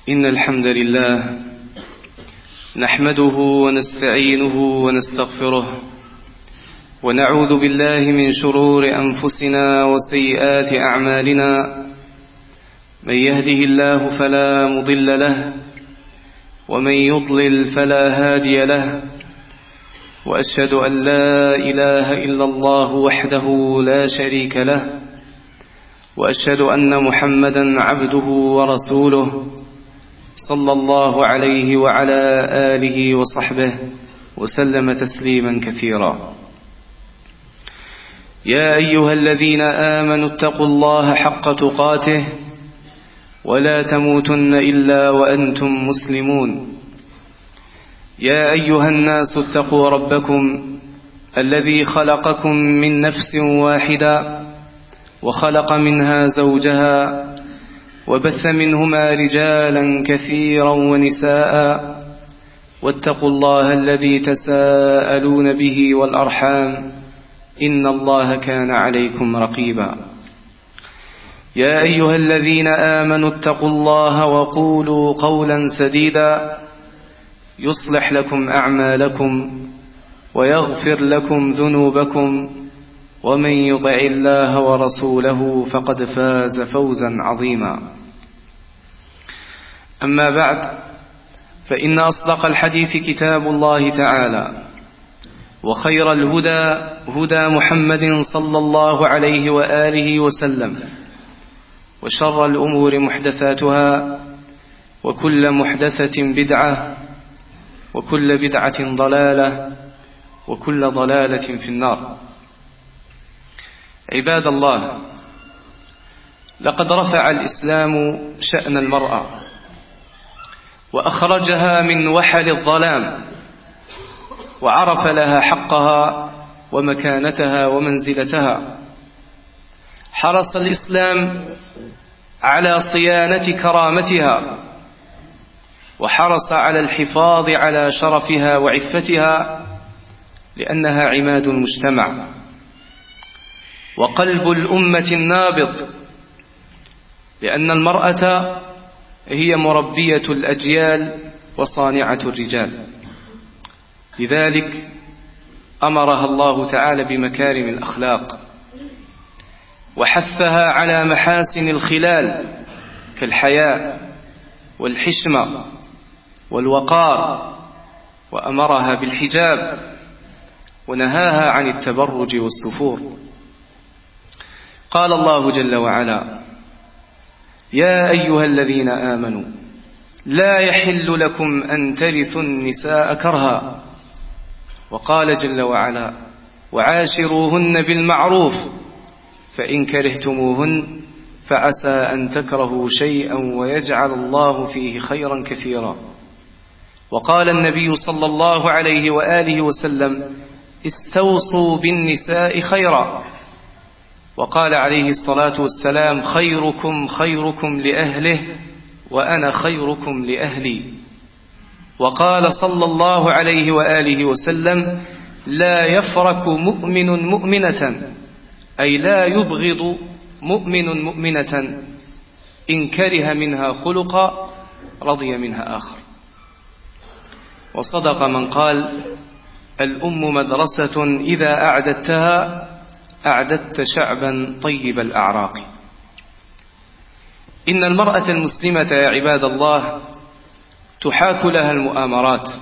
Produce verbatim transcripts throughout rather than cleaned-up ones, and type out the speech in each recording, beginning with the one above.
إن الحمد لله نحمده ونستعينه ونستغفره ونعوذ بالله من شرور أنفسنا وسيئات أعمالنا. من يهده الله فلا مضل له ومن يضلل فلا هادي له، وأشهد أن لا إله إلا الله وحده لا شريك له، وأشهد أن محمدا عبده ورسوله صلى الله عليه وعلى آله وصحبه وسلم تسليما كثيرا. يا أيها الذين آمنوا اتقوا الله حق تقاته ولا تموتن إلا وأنتم مسلمون. يا أيها الناس اتقوا ربكم الذي خلقكم من نفس واحدة وخلق منها زوجها وبث منهما رجالا كثيرا ونساء، واتقوا الله الذي تساءلون به والأرحام إن الله كان عليكم رقيبا. يا أيها الذين آمنوا اتقوا الله وقولوا قولا سديدا يصلح لكم أعمالكم ويغفر لكم ذنوبكم، ومن يطع الله ورسوله فقد فاز فوزا عظيما. أما بعد، فإن أصدق الحديث كتاب الله تعالى، وخير الهدى هدى محمد صلى الله عليه وآله وسلم، وشر الأمور محدثاتها، وكل محدثة بدعة، وكل بدعة ضلالة، وكل ضلالة في النار. عباد الله، لقد رفع الإسلام شأن المرأة وأخرجها من وحل الظلام، وعرف لها حقها ومكانتها ومنزلتها. حرص الإسلام على صيانة كرامتها، وحرص على الحفاظ على شرفها وعفتها، لأنها عماد المجتمع وقلب الأمة النابض، لأن المرأة هي مربية الأجيال وصانعة الرجال. لذلك أمرها الله تعالى بمكارم الأخلاق، وحثها على محاسن الخلال كالحياء والحشمة والوقار، وأمرها بالحجاب ونهاها عن التبرج والسفور. قال الله جل وعلا: يا أيها الذين آمنوا لا يحل لكم أن ترثوا النساء كرها. وقال جل وعلا: وعاشروهن بالمعروف فإن كرهتموهن فعسى أن تكرهوا شيئا ويجعل الله فيه خيرا كثيرا. وقال النبي صلى الله عليه وآله وسلم: استوصوا بالنساء خيرا. وقال عليه الصلاة والسلام: خيركم خيركم لأهله وأنا خيركم لأهلي. وقال صلى الله عليه وآله وسلم: لا يفرك مؤمن مؤمنة، أي لا يبغض مؤمن مؤمنة إن كره منها خلقا رضي منها آخر. وصدق من قال: الأم مدرسة إذا أعددتها أعددت شعبا طيب الأعراق. إن المرأة المسلمة يا عباد الله تحاك لها المؤامرات،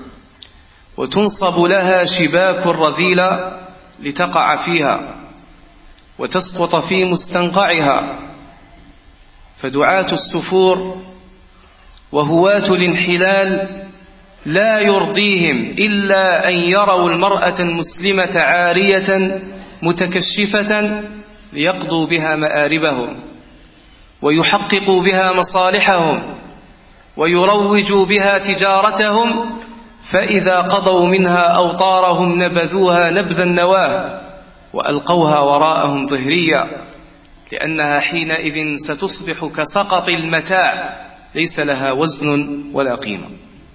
وتنصب لها شباك رذيلة لتقع فيها وتسقط في مستنقعها. فدعاة السفور وهواة الانحلال لا يرضيهم إلا أن يروا المرأة المسلمة عارية متكشفة ليقضوا بها مآربهم، ويحققوا بها مصالحهم، ويروجوا بها تجارتهم. فإذا قضوا منها أوطارهم نبذوها نبذ النواه وألقوها وراءهم ظهريا، لأنها حينئذ ستصبح كسقط المتاع ليس لها وزن ولا قيمة.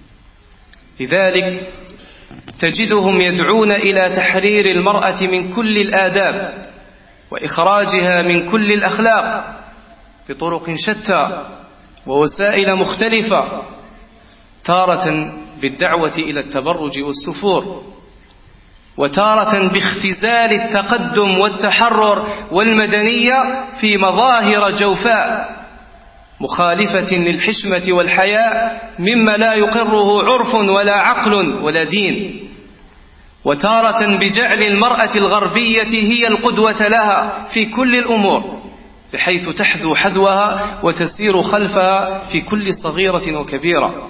لذلك تجدهم يدعون إلى تحرير المرأة من كل الآداب وإخراجها من كل الأخلاق بطرق شتى، ووسائل مختلفة، تارة بالدعوة إلى التبرج والسفور، وتارة باختزال التقدم والتحرر والمدنية في مظاهر جوفاء مخالفة للحشمة والحياء مما لا يقره عرف ولا عقل ولا دين، وتارة بجعل المرأة الغربية هي القدوة لها في كل الأمور، بحيث تحذو حذوها وتسير خلفها في كل صغيرة وكبيرة.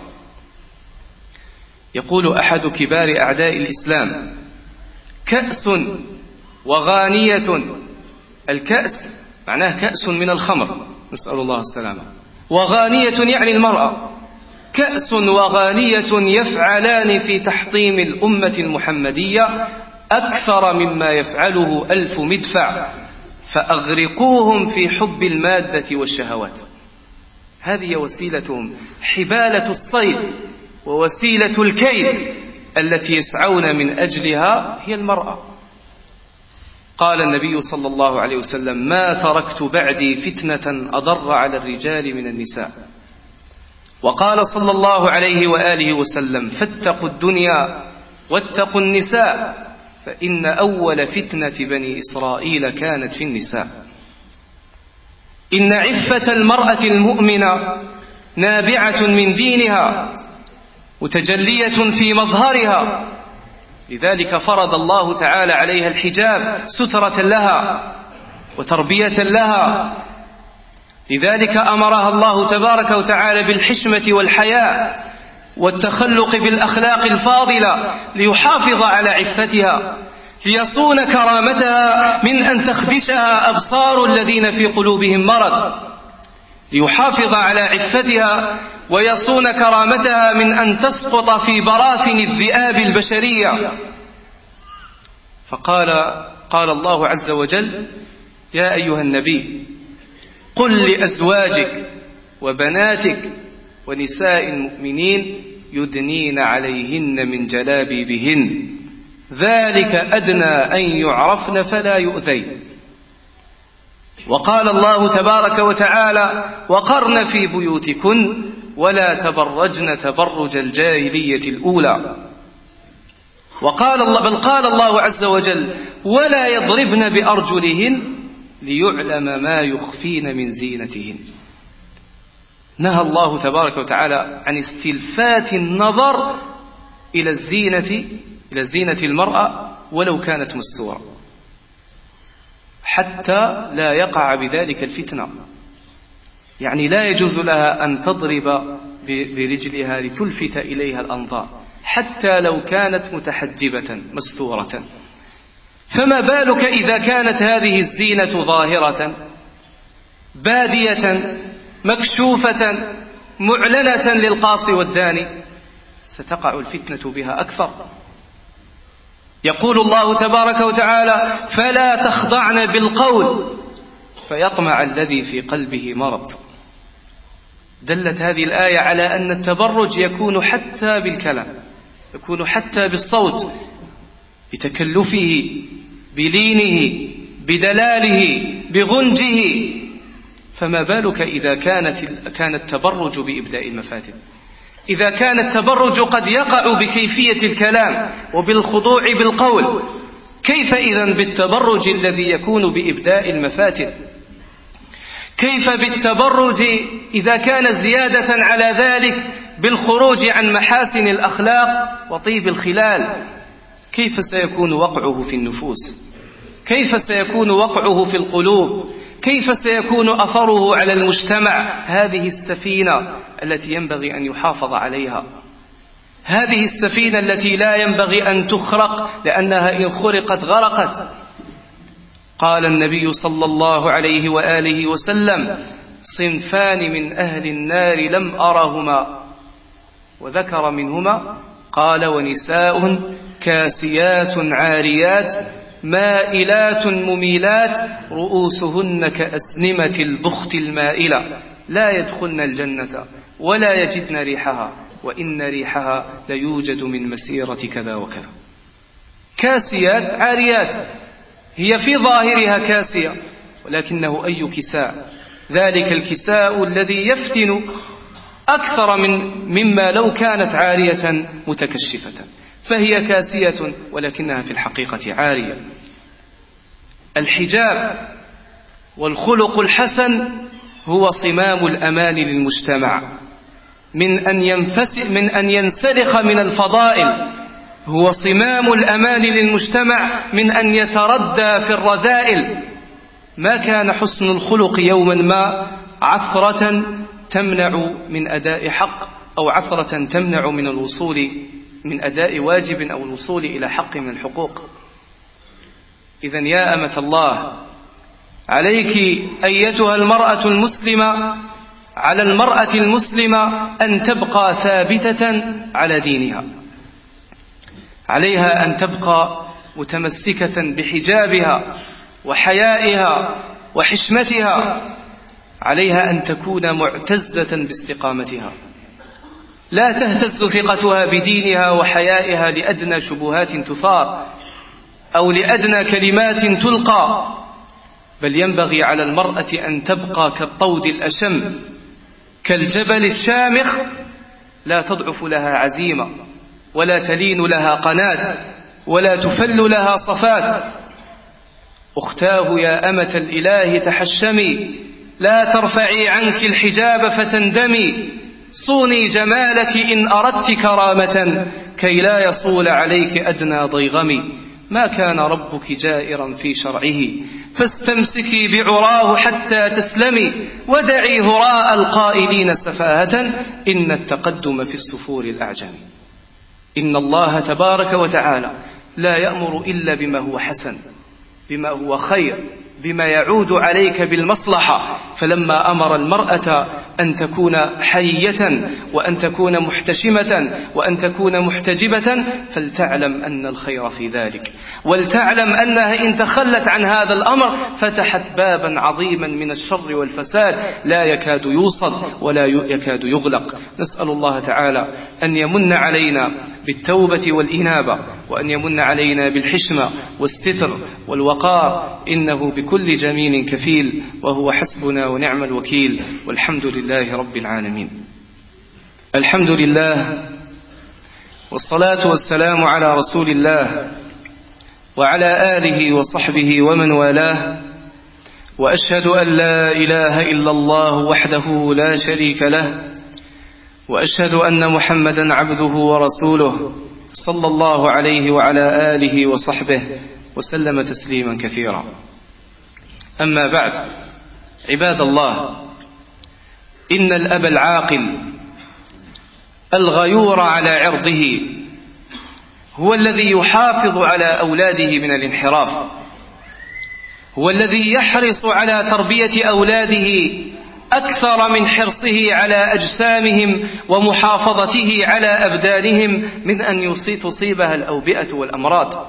يقول أحد كبار أعداء الإسلام: كأس وغانية. الكأس معناه كأس من الخمر، نسأل الله السلامة، وغانية يعني المرأة. كأس وغانية يفعلان في تحطيم الأمة المحمدية أكثر مما يفعله ألف مدفع، فأغرقوهم في حب المادة والشهوات. هذه وسيلتهم، حبالة الصيد ووسيلة الكيد التي يسعون من أجلها هي المرأة. قال النبي صلى الله عليه وسلم: ما تركت بعدي فتنة أضر على الرجال من النساء. وقال صلى الله عليه وآله وسلم: فاتقوا الدنيا واتقوا النساء، فإن أول فتنة بني إسرائيل كانت في النساء. إن عفة المرأة المؤمنة نابعة من دينها متجلية في مظهرها، لذلك فرض الله تعالى عليها الحجاب سترة لها وتربية لها. لذلك أمرها الله تبارك وتعالى بالحشمة والحياء والتخلق بالأخلاق الفاضلة ليحافظ على عفتها، ليصون كرامتها من أن تخدشها أبصار الذين في قلوبهم مرض، ليحافظ على عفتها ويصون كرامتها من أن تسقط في براثن الذئاب البشرية. فقال قال الله عز وجل: يا أيها النبي قل لأزواجك وبناتك ونساء المؤمنين يدنين عليهن من جلابيبهن ذلك أدنى أن يعرفن فلا يؤذين. وقال الله تبارك وتعالى: وقرن في بيوتكن ولا تبرجن تبرج الجاهلية الأولى. وقال الله بل قال الله عز وجل: ولا يضربن بأرجلهن ليعلم ما يخفين من زينتهن. نهى الله تبارك وتعالى عن استلفات النظر إلى الزينة إلى زينة المرأة ولو كانت مستورة، حتى لا يقع بذلك الفتنة. يعني لا يجوز لها أن تضرب برجلها لتلفت إليها الأنظار حتى لو كانت متحجبة مستورة. فما بالك إذا كانت هذه الزينة ظاهرة بادية مكشوفة معلنة للقاصي والداني، ستقع الفتنة بها أكثر. يقول الله تبارك وتعالى: فلا تخضعن بالقول فيطمع الذي في قلبه مرض. دلت هذه الآية على أن التبرج يكون حتى بالكلام، يكون حتى بالصوت، بتكلفه، بلينه، بدلاله، بغنجه. فما بالك إذا كانت كان التبرج بإبداء المفاتن، إذا كان التبرج قد يقع بكيفية الكلام وبالخضوع بالقول، كيف إذن بالتبرج الذي يكون بإبداء المفاتن؟ كيف بالتبرج إذا كان زيادة على ذلك بالخروج عن محاسن الأخلاق وطيب الخلال؟ كيف سيكون وقعه في النفوس؟ كيف سيكون وقعه في القلوب؟ كيف سيكون أثره على المجتمع؟ هذه السفينة التي ينبغي أن يحافظ عليها، هذه السفينة التي لا ينبغي أن تخرق، لأنها إن خرقت غرقت. قال النبي صلى الله عليه وآله وسلم: صنفان من أهل النار لم أرهما، وذكر منهما قال: ونساء كاسيات عاريات مائلات مميلات رؤوسهن كأسنمة البخت المائلة لا يدخلن الجنة ولا يجدن ريحها وإن ريحها ليوجد من مسيرة كذا وكذا. كاسيات عاريات، هي في ظاهرها كاسية، ولكنه أي كساء ذلك الكساء الذي يفتن أكثر من مما لو كانت عارية متكشفة، فهي كاسية ولكنها في الحقيقة عارية. الحجاب والخلق الحسن هو صمام الأمان للمجتمع من أن ينفس من أن ينسلخ من الفضائل، هو صمام الأمان للمجتمع من أن يتردى في الرذائل. ما كان حسن الخلق يوما ما عثرة تمنع من أداء حق، أو عثرة تمنع من الوصول من أداء واجب أو الوصول إلى حق من الحقوق. إذن يا أمة الله، عليك أيتها المرأة المسلمة، على المرأة المسلمة أن تبقى ثابتة على دينها، عليها أن تبقى متمسكة بحجابها وحيائها وحشمتها، عليها أن تكون معتزة باستقامتها، لا تهتز ثقتها بدينها وحيائها لأدنى شبهات تثار أو لأدنى كلمات تلقى، بل ينبغي على المرأة أن تبقى كالطود الأشم كالجبل الشامخ، لا تضعف لها عزيمة ولا تلين لها قناة ولا تفل لها صفات. أختاه يا أمة الإله تحشمي، لا ترفعي عنك الحجاب فتندمي، صوني جمالك إن أردت كرامة كي لا يصول عليك أدنى ضيغم. ما كان ربك جائرا في شرعه فاستمسكي بعراه حتى تسلمي، ودعي هراء القائلين سفاهة إن التقدم في السفور الأعجم. إن الله تبارك وتعالى لا يأمر إلا بما هو حسن، بما هو خير، بما يعود عليك بالمصلحة. فلما أمر المرأة أن تكون حية وأن تكون محتشمة وأن تكون محتجبة فلتعلم أن الخير في ذلك، ولتعلم أنها إن تخلت عن هذا الأمر فتحت بابا عظيما من الشر والفساد لا يكاد يوصل ولا يكاد يغلق. نسأل الله تعالى أن يمن علينا بالتوبة والإنابة، وأن يمن علينا بالحشمة والستر والوقار، إنه بكل جميل كفيل، وهو حسبنا ونعم الوكيل، والحمد لله رب العالمين. الحمد لله والصلاة والسلام على رسول الله وعلى آله وصحبه ومن والاه، وأشهد أن لا إله إلا الله وحده لا شريك له، وأشهد أن محمدا عبده ورسوله صلى الله عليه وعلى آله وصحبه وسلم تسليما كثيرا. أما بعد، عباد الله، إن الأب العاقل الغيور على عرضه هو الذي يحافظ على أولاده من الانحراف، هو الذي يحرص على تربية أولاده أكثر من حرصه على أجسامهم ومحافظته على أبدانهم من أن تصيبها الأوبئة والأمراض.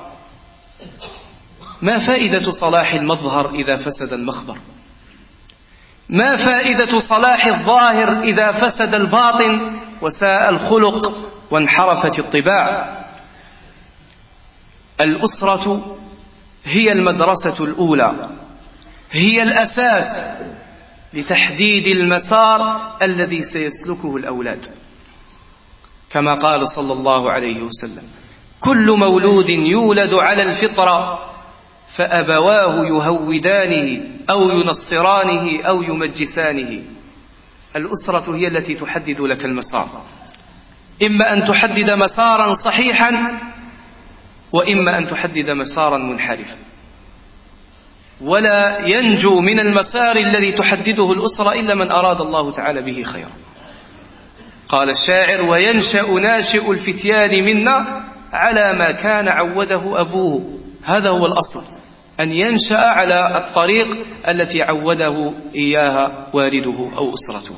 ما فائدة صلاح المظهر إذا فسد المخبر؟ ما فائدة صلاح الظاهر إذا فسد الباطن وساء الخلق وانحرفت الطباع؟ الأسرة هي المدرسة الأولى، هي الأساس لتحديد المسار الذي سيسلكه الأولاد، كما قال صلى الله عليه وسلم: كل مولود يولد على الفطرة فأبواه يهودانه أو ينصرانه أو يمجسانه. الأسرة هي التي تحدد لك المسار، إما أن تحدد مسارا صحيحا وإما أن تحدد مسارا منحرفا، ولا ينجو من المسار الذي تحدده الأسرة إلا من أراد الله تعالى به خيرا. قال الشاعر: وينشأ ناشئ الفتيان منا على ما كان عوده أبوه. هذا هو الأصل، أن ينشأ على الطريق التي عوده إياها والده أو أسرته.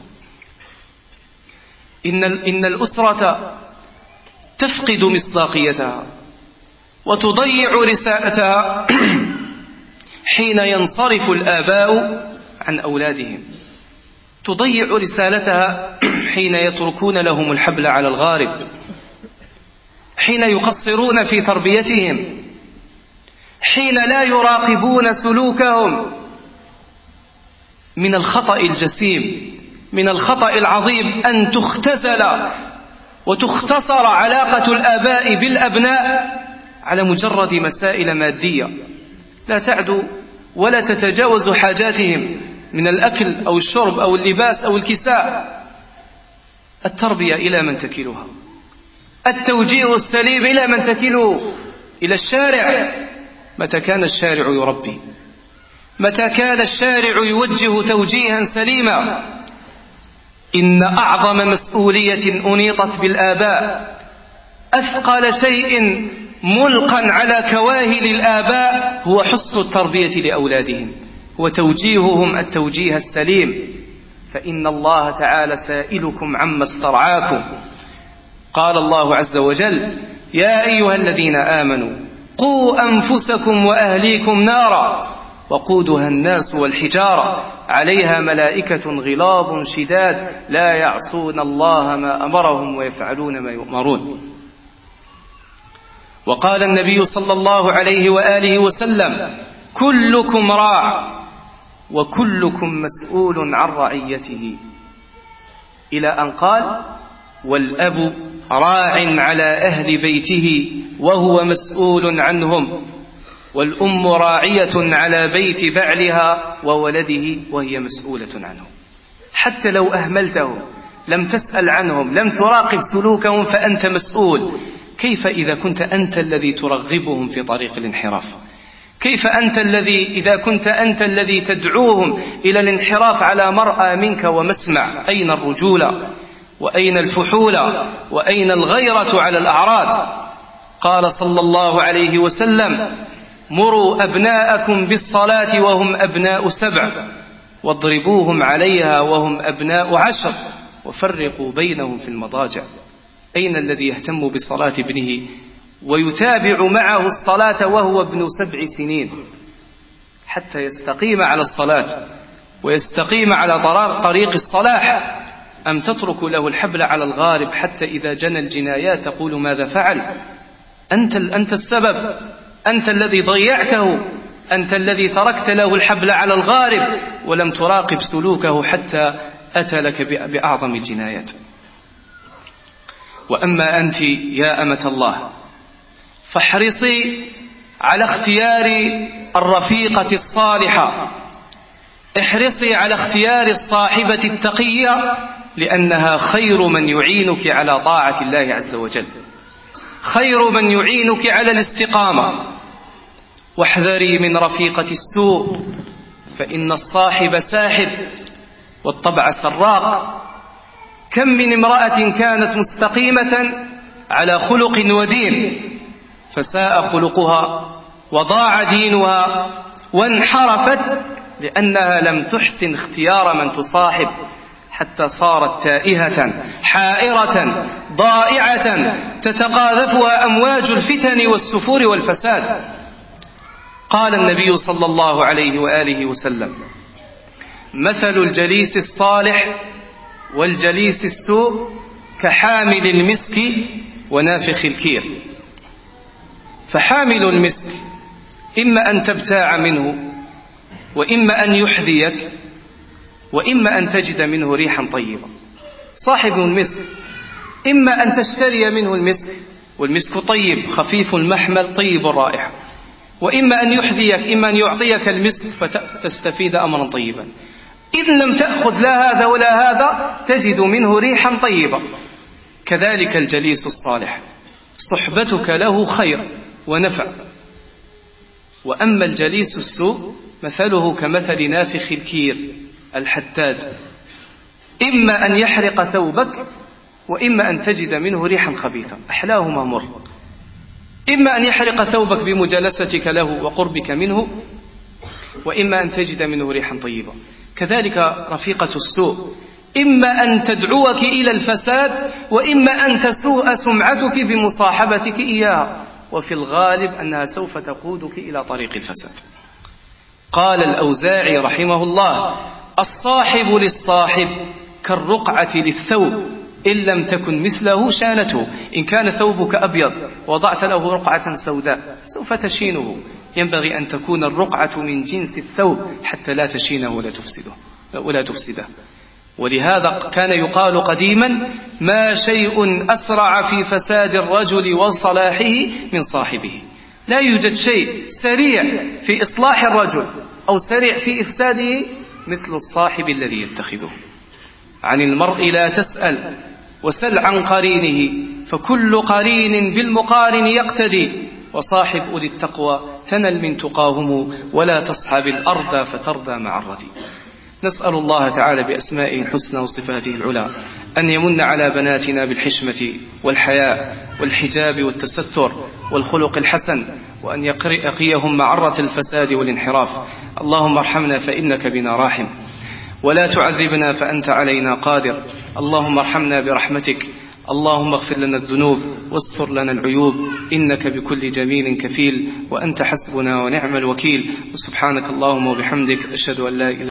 إن, إن الأسرة تفقد مصداقيتها وتضيع رسالتها حين ينصرف الآباء عن أولادهم، تضيع رسالتها حين يتركون لهم الحبل على الغارب، حين يقصرون في تربيتهم، حين لا يراقبون سلوكهم، من الخطأ الجسيم، من الخطأ العظيم أن تختزل وتختصر علاقة الآباء بالأبناء على مجرد مسائل مادية لا تعدو ولا تتجاوز حاجاتهم من الأكل أو الشرب أو اللباس أو الكساء. التربية إلى من تكلها؟ التوجيه السليم إلى من تكله؟ إلى الشارع. متى كان الشارع يربي، متى كان الشارع يوجه توجيها سليما. إن أعظم مسؤولية أنيطت بالآباء، أثقل شيء ملقا على كواهل الآباء هو حسن التربية لأولادهم وتوجيههم التوجيه السليم. فإن الله تعالى سائلكم عما استرعاكم. قال الله عز وجل: يا أيها الذين آمنوا قوا أنفسكم وأهليكم نارا وقودها الناس والحجارة عليها ملائكة غلاظ شداد لا يعصون الله ما أمرهم ويفعلون ما يؤمرون. وقال النبي صلى الله عليه وآله وسلم: كلكم راع وكلكم مسؤول عن رعيته، إلى أن قال: والأب راع على أهل بيته وهو مسؤول عنهم، والأم راعية على بيت بعلها وولده وهي مسؤولة عنه. حتى لو أهملتهم، لم تسأل عنهم، لم تراقب سلوكهم، فأنت مسؤول. كيف إذا كنت أنت الذي ترغبهم في طريق الانحراف؟ كيف أنت الذي إذا كنت أنت الذي تدعوهم إلى الانحراف على مرأى منك ومسمع؟ أين الرجولة؟ وأين الفحولة؟ وأين الغيرة على الأعراض؟ قال صلى الله عليه وسلم: مروا أبناءكم بالصلاة وهم أبناء سبع واضربوهم عليها وهم أبناء عشر وفرقوا بينهم في المضاجع. أين الذي يهتم بصلاة ابنه ويتابع معه الصلاة وهو ابن سبع سنين حتى يستقيم على الصلاة ويستقيم على طريق الصلاح؟ أم تترك له الحبل على الغارب حتى إذا جنى الجنايات تقول ماذا فعل؟ أنت, أنت السبب، أنت الذي ضيعته، أنت الذي تركت له الحبل على الغارب ولم تراقب سلوكه حتى أتى لك بأعظم الجنايات. وأما أنت يا أمة الله فاحرصي على اختيار الرفيقة الصالحة، احرصي على اختيار الصاحبة التقية، لأنها خير من يعينك على طاعة الله عز وجل، خير من يعينك على الاستقامة. واحذري من رفيقة السوء، فإن الصاحب ساحب والطبع سراق. كم من امرأة كانت مستقيمة على خلق ودين فساء خلقها وضاع دينها وانحرفت لأنها لم تحسن اختيار من تصاحب، حتى صارت تائهة حائرة ضائعة تتقاذفها أمواج الفتن والسفور والفساد. قال النبي صلى الله عليه وآله وسلم: مثل الجليس الصالح والجليس السوء كحامل المسك ونافخ الكير. فحامل المسك إما أن تبتاع منه، وإما أن يحذيك، وإما أن تجد منه ريحا طيبة. صاحب المسك إما أن تشتري منه المسك والمسك طيب خفيف المحمل طيب الرائحة، وإما أن يحذيك، إما أن يعطيك المسك فتستفيد أمرا طيبا. إذ لم تأخذ لا هذا ولا هذا تجد منه ريحا طيبة. كذلك الجليس الصالح صحبتك له خير ونفع. وأما الجليس السوء مثله كمثل نافخ الكير الحتاد، إما أن يحرق ثوبك وإما أن تجد منه ريحا خبيثة، أحلاهما مر. إما أن يحرق ثوبك بمجالستك له وقربك منه، وإما أن تجد منه ريحا طيبة. كذلك رفيقة السوء إما أن تدعوك إلى الفساد، وإما أن تسوء سمعتك بمصاحبتك إياها، وفي الغالب أنها سوف تقودك إلى طريق الفساد. قال الأوزاعي رحمه الله: الصاحب للصاحب كالرقعة للثوب إن لم تكن مثله شانته. إن كان ثوبك أبيض وضعت له رقعة سوداء سوف تشينه. ينبغي أن تكون الرقعة من جنس الثوب حتى لا تشينه ولا تفسده. ولا تفسده. ولهذا كان يقال قديما: ما شيء أسرع في فساد الرجل وصلاحه من صاحبه. لا يوجد شيء سريع في إصلاح الرجل أو سريع في إفساده مثل الصاحب الذي يتخذه. عن المرء لا تسأل وسل عن قرينه، فكل قرين بالمقارن يقتدي، وصاحب أولي التقوى تنل من تقاهم، ولا تصحب الأرض فترضى مع الردي. نسأل الله تعالى بأسمائه الحسنى وصفاته العلى أن يمن على بناتنا بالحشمة والحياء والحجاب والتستر والخلق الحسن، وأن يقيهم معرة الفساد والانحراف. اللهم ارحمنا فإنك بنا راحم، ولا تعذبنا فأنت علينا قادر. اللهم ارحمنا برحمتك، اللهم اغفر لنا الذنوب واستر لنا العيوب، إنك بكل جميل كفيل، وأنت حسبنا ونعم الوكيل. وسبحانك اللهم وبحمدك، أشهد أن لا إله